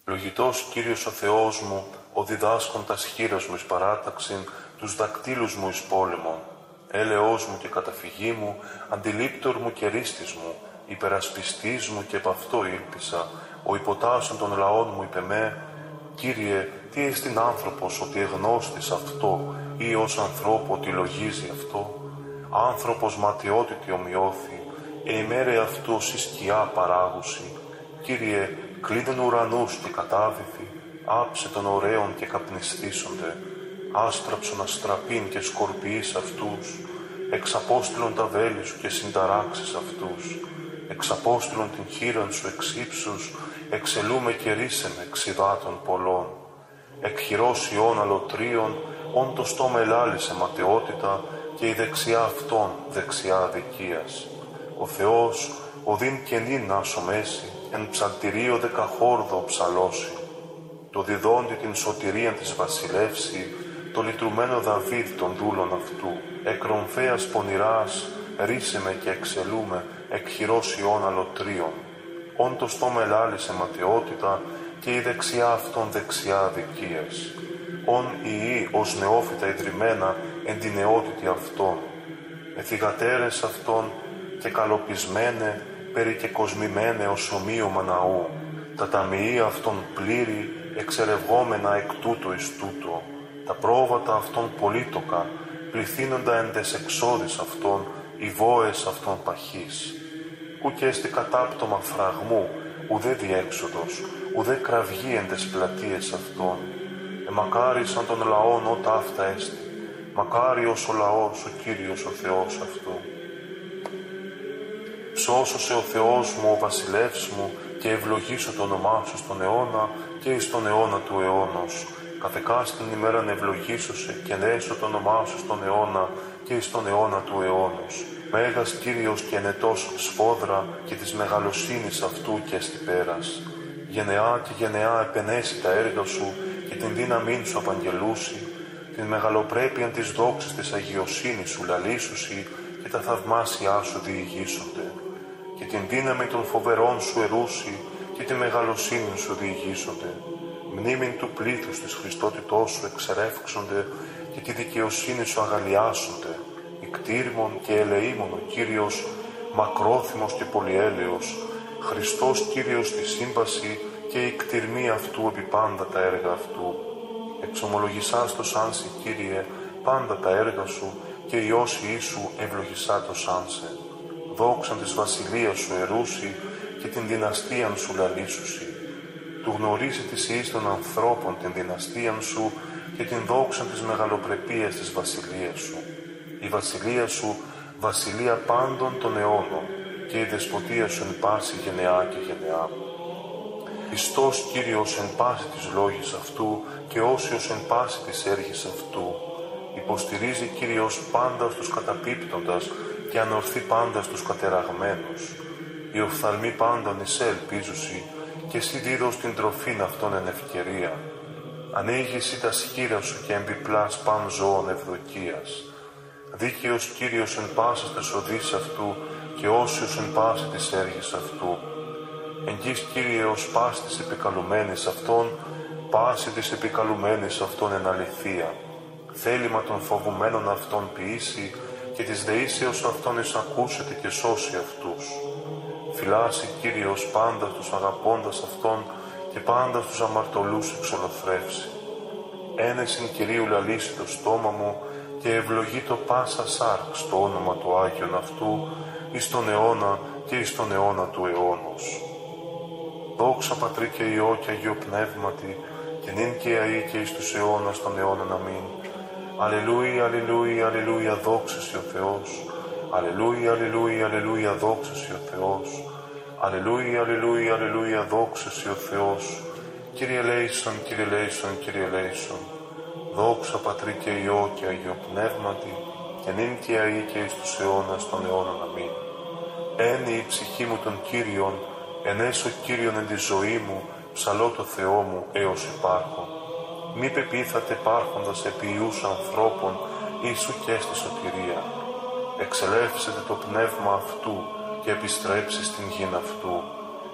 Λογητός Κύριος ο Θεός μου, ο διδάσκον τας χείρας μου εις παράταξην, τους δακτύλους μου εις πόλεμον. Έλεος μου και καταφυγή μου, αντιλήπτορ μου και ρίστης μου, υπερασπιστής μου και επ' αυτό ήλπισα, ο υποτάσσον των λαών μου είπε με, Κύριε, τι εστιν άνθρωπος ότι εγνώστης αυτό, ή ως ανθρώπου ότι λογίζει αυτό. Άνθρωπος ματαιότητη ομοιώθη, ημέρε αυτού ως η σκιά παράγουση. Κύριε, κλείδεν ουρανούς και κατάβηθη, άψε των ωραίων και καπνιστήσονται, άστραψον αστραπήν και σκορπιείς αυτούς, εξαπόστηλον τα βέλη σου και συνταράξεις αυτούς, εξαπόστηλον την χείραν σου εξ ύψους, εξελούμε και ρίσεμε εξιδάτων πολλών. Εκ χειρός ιών αλωτρίων, όν το στόμα ελάλησε ματαιότητα και η δεξιά αυτών δεξιά αδικίας. Ο Θεός, οδύν κενήν νάσο μέση, εν ψαλτηρίο δεκαχόρδο ψαλώσει. Το διδόντι την σωτηρίαν της βασιλεύση, το λυτρουμένο Δαβίδ των δούλων αυτού, εκ ρομφαίας πονηράς, ρίσεμε και εξελούμε, εκ χειρός ιών αλωτρίων. Όν το στόμα ελάλησε ματαιότητα και η δεξιά αυτών δεξιά αδικίας. Όν ιοί ως νεόφυτα ιδρυμένα εν την νεότητη αυτών. Εθιγατέρες αυτών και καλοπισμένε, περί και κοσμημένε ως ομοίωμα ναού. Τα ταμιεία αυτών πλήρη, εξερευγόμενα εκ τούτο εις τούτο. Τα πρόβατα αυτών πολύτοκα, πληθύνοντα εν τες εξόδης αυτών, οι βόες αυτών παχής. Ουκ έστι κατάπτωμα φραγμού, ουδέ διέξοδος, ουδέ κραυγή εν τες πλατείες αυτών. Μακάρισαν των λαών ό ταύτα έστι, μακάριος ο λαός, ο Κύριος ο Θεός αυτού. Ψώσωσε ο Θεός μου, ο βασιλεύς μου, και ευλογήσω το όνομά σου στον αιώνα και εις τον αιώνα του αιώνος. Καθεκάστην ημέραν ευλογήσωσε και νέσω το όνομά σου στον αιώνα και εις τον αιώνα του αιώνος. Μέγας Κύριος και ενετός σφόδρα και της μεγαλοσύνης αυτού και εστι πέρας. Γενεά και γενεά επενέσει τα έργα σου και την δύναμήν σου απαγγελούσι, την μεγαλοπρέπειαν της δόξης της αγιοσύνης σου λαλήσουσι και τα θαυμάσια σου διηγήσονται. Και την δύναμη των φοβερών σου ερούσι και τη μεγαλοσύνη σου διηγήσονται. Μνήμην του πλήθους της Χριστότητός σου εξερεύξονται και τη δικαιοσύνη σου αγαλιάσονται. Ικτήριμον και ελεήμον ο Κύριος, μακρόθυμος και πολυέλεος, Χριστός Κύριος στη σύμβαση και η κτηρμή αυτού επί πάντα τα έργα αυτού. Εξομολογησάς το σάνσι, Κύριε, πάντα τα έργα σου και η όση Ιησού ευλογησά το σάνσε. Δόξαν της βασιλείας σου ερούσι και την δυναστείαν σου λαλήσουσι. Του γνωρίζει της ιής των ανθρώπων την δυναστείαν σου και την δόξαν της μεγαλοπρεπίας της βασιλείας σου. Η βασιλεία σου βασιλεία πάντων των αιώνων και η δεσποτεία σου εν πάση γενεά και γενεά. Χριστός Κύριος εν πάση της λόγης αυτού και όσιος εν πάση της έργης αυτού. Υποστηρίζει Κύριος πάντα στους καταπίπτοντας και ανορθεί πάντα στους κατεραγμένους. Οι οφθαλμοί πάντων εισέ ελπίζουσι και εσύ δίδως την τροφήν αυτών εν ευκαιρία. Ανοίγεις τα σχήρα σου και εμπιπλάς παν ζώων ευδοκίας. Δίκαιος Κύριος εν πάσας τες οδείς αυτού και όσιος εν πάση της έργης αυτού. Εγγύς Κύριε ως πάση της επικαλουμένης αυτών, πάση της επικαλουμένης αυτών εν αληθεία. Θέλημα των φοβουμένων αυτών ποιήσει και της δεήσεως αυτών εισακούσεται και σώσει αυτούς. Φυλάσσει Κύριος πάντα τους αγαπώντας αυτών και πάντα στους αμαρτωλούς εξολοθρεύσει. Ένεσιν Κυρίου λαλήσει το στόμα μου και ευλογεί το πάσα σάρξ το όνομα του Άγιον αυτού εις τον αιώνα και εις τον αιώνα του αιώνος. Δόξα Πατρί και Υιό και Αγίο Πνεύματι και νυν και αεί και εις τους αιώνας των αιώνων αμήν. Αλληλούια, αλληλούια, αλληλούια, δόξεσαι ο Θεός. Αλληλούια, αλληλούια, αλληλούια, δόξεσαι ο Θεός. Αλληλούια, αλληλούια, αλληλούια, δόξεσαι ο Θεός. Κύριε ελέησον, Κύριε ελέησον, Κύριε ελέησον. Δόξα Πατρί και Υιό και Αγίο Πνεύματι και νυν και αεί και εις τους αιώνας των αιώνων αμήν. Ένι η ψυχή μου των Κύριων, ενέσω Κύριον εν τη ζωή μου, ψαλώ το Θεό μου έως υπάρχον. Μη πεπίθατε υπάρχοντας επί ιούς ανθρώπων, ίσου και στη σωτηρία. Εξελεύσετε το πνεύμα αυτού και επιστρέψει στην γην αυτού.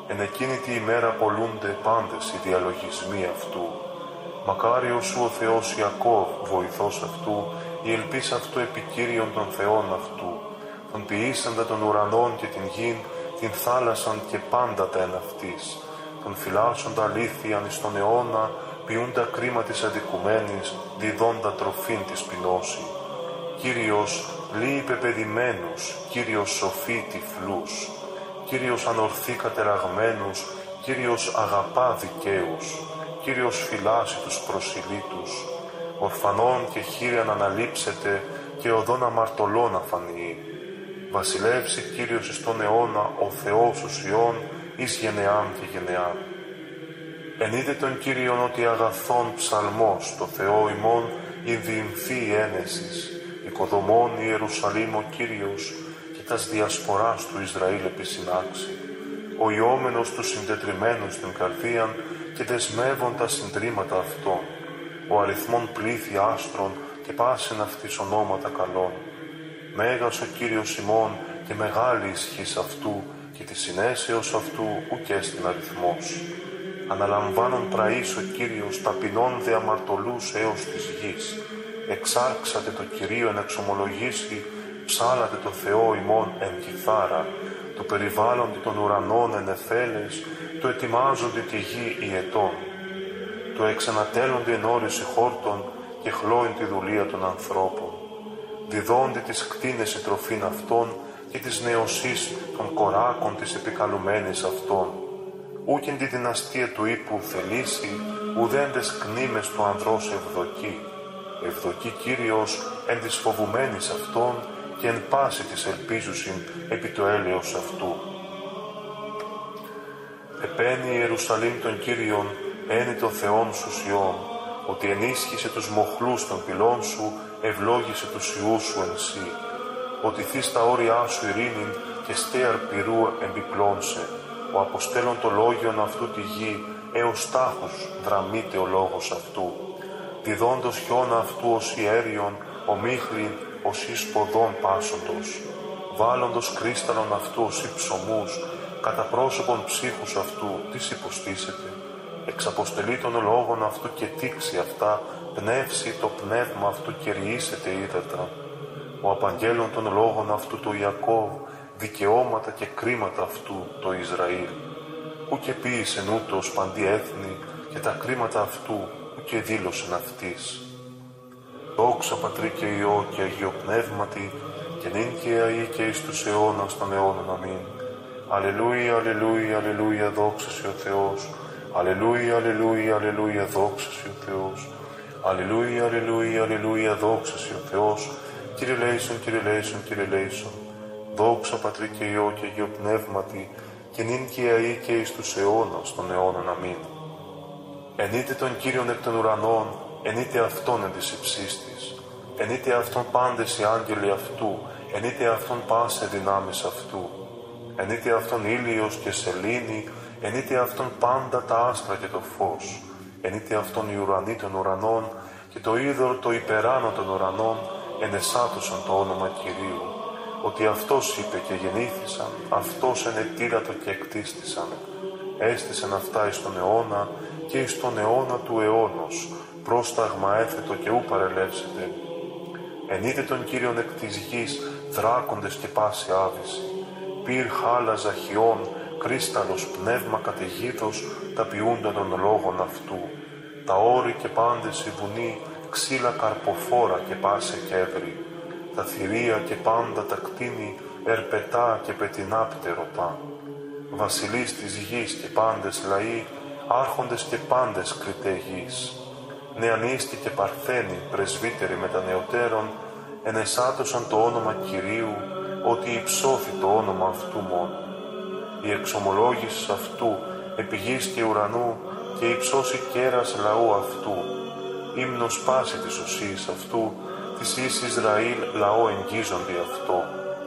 Εν εκείνη τη ημέρα πολλούνται πάντες οι διαλογισμοί αυτού. Μακάριος σου ο Θεός Ιακώβ, βοηθός αυτού, η ελπίς αυτού επικύριον των θεών αυτού, τον ποιήσαντα των ουρανών και την γην, την θάλασσαν και πάντα τα εν αυτής, τον φυλάσσοντα αλήθειαν εις τον αιώνα, ποιούντα κρίμα της αδικουμένης, διδόντα τροφήν της πεινώση. Κύριος λύει πεπαιδημένους, Κύριος σοφεί τυφλούς, Κύριος ανορθεί κατεραγμένους, Κύριος αγαπά δικαίους, Κύριος φυλάσσει τους προσιλήτους, ορφανών και χείριαν αναλείψετε και οδόν αμαρτωλών αφανεί. Βασιλεύσει Κύριος εις τον αιώνα, ο Θεός ουσιών, εις γενεάν και γενεάν. Ενείδε τον Κύριον ότι αγαθόν ψαλμός, το Θεό ημών, η διημφή ένεσης, οικοδομών Ιερουσαλήμ ο Κύριος, και τας διασποράς του Ισραήλ επισυνάξει. Ο ιόμενος του συντετριμένους στην καρδίαν και δεσμεύων τα συντρίμματα αυτών. Ο αριθμόν πλήθη άστρων και πάσιν αυτής ονόματα καλών. Μέγας ο Κύριος ημών και μεγάλη ισχύς αυτού και τη συνέσεως αυτού ουκ στην αριθμός. Αναλαμβάνον πραής ο Κύριος ταπεινών δε αμαρτωλούς έως της γης. Εξάρξατε το Κυρίο εν εξομολογήσει, ψάλατε το Θεό ημών εν κιθάρα, το περιβάλλοντι των ουρανών εν εθέλες, το ετοιμάζονται τη γη οι ετών. Το εξανατέλλονται εν όρηση χόρτων και χλώην τη δουλεία των ανθρώπων. Διδόνται τις κτίνες η τροφήν αυτών και της νεοσής των κοράκων της επικαλουμένης αυτών. Ούκεν τη δυναστεία του ύπου θελήσει, ουδέντες κνήμες του ανδρός ευδοκεί. Ευδοκεί Κύριος εν της φοβουμένης αυτών και εν πάση της ελπίζουσιν επί το έλεος αυτού. Επένει η Ιερουσαλήμ των Κύριων, ένι το Θεόν σου Σιών, ότι ενίσχυσε τους μοχλούς των πυλών σου, ευλόγησε τους ιούς σου εν σύ. Ότι θείς τα όρια σου ειρήνην και στέαρ πυρού εμπιπλώνσε. Ο αποστέλων το λόγιον αυτού τη γη, έως τάχους δραμείται ο λόγος αυτού. Διδόντος χιώνα αυτού ως ιέριον, ομίχλην ως εις ποδών πάσοντος. Βάλλοντος κρίσταλον αυτού ως υψωμούς, κατά πρόσωπον ψύχους αυτού, τις υποστήσετε. Εξαποστελεί των λόγων αυτού και τήξει αυτά, πνεύσει το πνεύμα αυτού και ριήσετε ύδατα. Ο απαγγέλων των λόγων αυτού το Ιακώβ, δικαιώματα και κρίματα αυτού το Ισραήλ. Ούκε ποίησεν ούτως παντί έθνη και τα κρίματα αυτού ούκε δήλωσεν αυτής. Δόξα Πατρί και Υιό και Αγίο Πνεύματι, και νυν και αεί και εις τους αιώνας των αιώνων. Αμήν. Αλληλούια, αλληλούια, αλληλούια, δόξα σοι ο Θεός. Αλληλούια, αλληλούια, αλληλούια, δόξα σοι ο Θεός. Αλληλούια, αλληλούια, αλληλούια, δόξα σοι ο Θεός. Κύριε λέησον, Κύριε λέησον, Κύριε λέησον. Δόξα Πατρί και Υιό και Αγίο Πνεύματι, και νυν και αεί και εις τους αιώνας των αιώνων. Αμήν. Ενείτε τον Κύριον εκ των ουρανών, ενείτε Αυτόν εν της υψής της. Ενείτε Αυτόν πάντες οι άγγελοι αυτού, ενείτε Αυτόν πάσε δυνάμεις αυτού. Ενείτε Αυτόν ήλιος και σελήνη, ενείτε Αυτόν πάντα τα άστρα και το φως. Ενείτε Αυτόν οι ουρανοί των ουρανών και το είδωρ το υπεράνω των ουρανών, ενεσάτωσαν το όνομα Κυρίου. Ότι Αυτός είπε και γεννήθησαν, Αυτός ενετήρατο και εκτίστησαν. Έστησαν αυτά εις τον αιώνα και εις τον αιώνα του αιώνος, πρόσταγμα έθετο και ου παρελεύσετε. Ενείτε τον Κύριον εκ της γης, δράκοντες και πάση άβηση. Πυρ χάλα ζαχιών, κρίσταλος πνεύμα καταιγίδος, τα ποιούντα των λόγων αυτού. Τα όρη και πάντες η βουνή, ξύλα καρποφόρα και πάσε κέδρη. Τα θηρία και πάντα τα κτίνη, ερπετά και πετεινά πτερωτά. Βασιλείς της γης και πάντες λαοί, άρχοντες και πάντες κριτέ γης. Νεανίστοι και παρθένοι, πρεσβύτεροι με τα νεωτέρων, ενεσάτωσαν το όνομα Κυρίου, ότι υψώθη το όνομα αυτού μόνο. Η εξομολόγηση αυτού επί γης και ουρανού και υψώσει κέρας λαού αυτού. Ύμνος πάση της ουσίας αυτού, της εις Ισραήλ λαό εγγίζονται αυτό.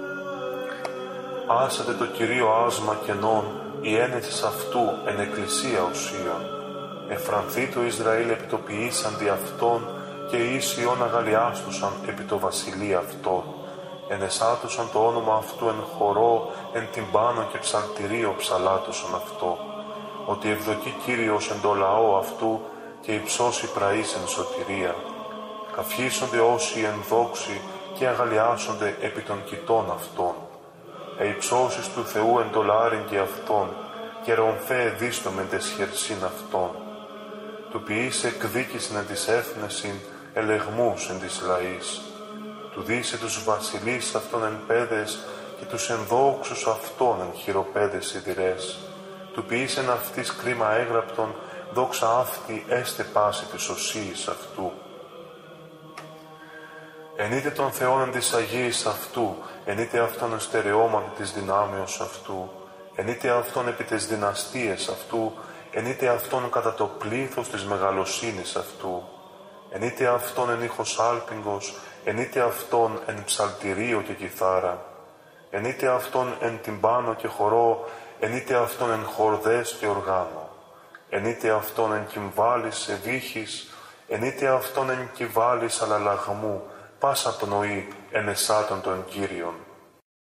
Άσατε το Κυρίο άσμα κενών, η ένεσης αυτού εν εκκλησία ουσίων. Εφρανθεί το Ισραήλ επί το ποιήσαν δι' αυτόν και οι ίσιον αγαλιάστουσαν επί το βασιλεία αυτόν. ενεσάτωσαν το όνομα αυτού εν χορό, εν τυμπάνο και ψαλτηρίο ψαλάτωσαν αυτό, ότι ευδοκεί Κύριος εν το λαό αυτού και υψώσει πραείς εν σωτηρία. Καυχήσονται όσοι εν δόξη και αγαλιάσονται επί των κοιτών αυτών. Υψώσεις του Θεού εν το λάρυγγι αυτών και ρομφέ δίστομεν τες χερσίν αυτών. Του ποιήσε εκδίκησιν εν της έθνεσιν, ελεγμούς εν της λαής. Του δίσε τους βασιλείς αυτών εν πέδες και τους ενδόξους αυτών εν χειροπέδες σιδηρές. Του ποιήσεν αυτής κρίμα έγραπτον, δόξα αυτή έστε πάση της οσίης αυτού. Ενείτε τον Θεόν εν της Αγίης αυτού, ενείτε αυτόν εν στερεώματι της δυνάμεως αυτού, ενείτε αυτόν επί τες δυναστείες αυτού, ενείτε αυτόν κατά το πλήθος της μεγαλοσύνης αυτού, ενείτε αυτόν εν ήχος άλπιγγος, ενείτε αυτόν εν ψαλτηρίο και κιθάρα, ενείτε αυτόν εν τυμπάνο και χορό, ενείτε αυτόν εν χορδές και οργάνο, ενείτε αυτόν εν κυμβάλης σε βύχης, ενείτε αυτόν εν κυβάλης αλλαλαγμού, πάσα πνοή εν εσάτων των Κύριων.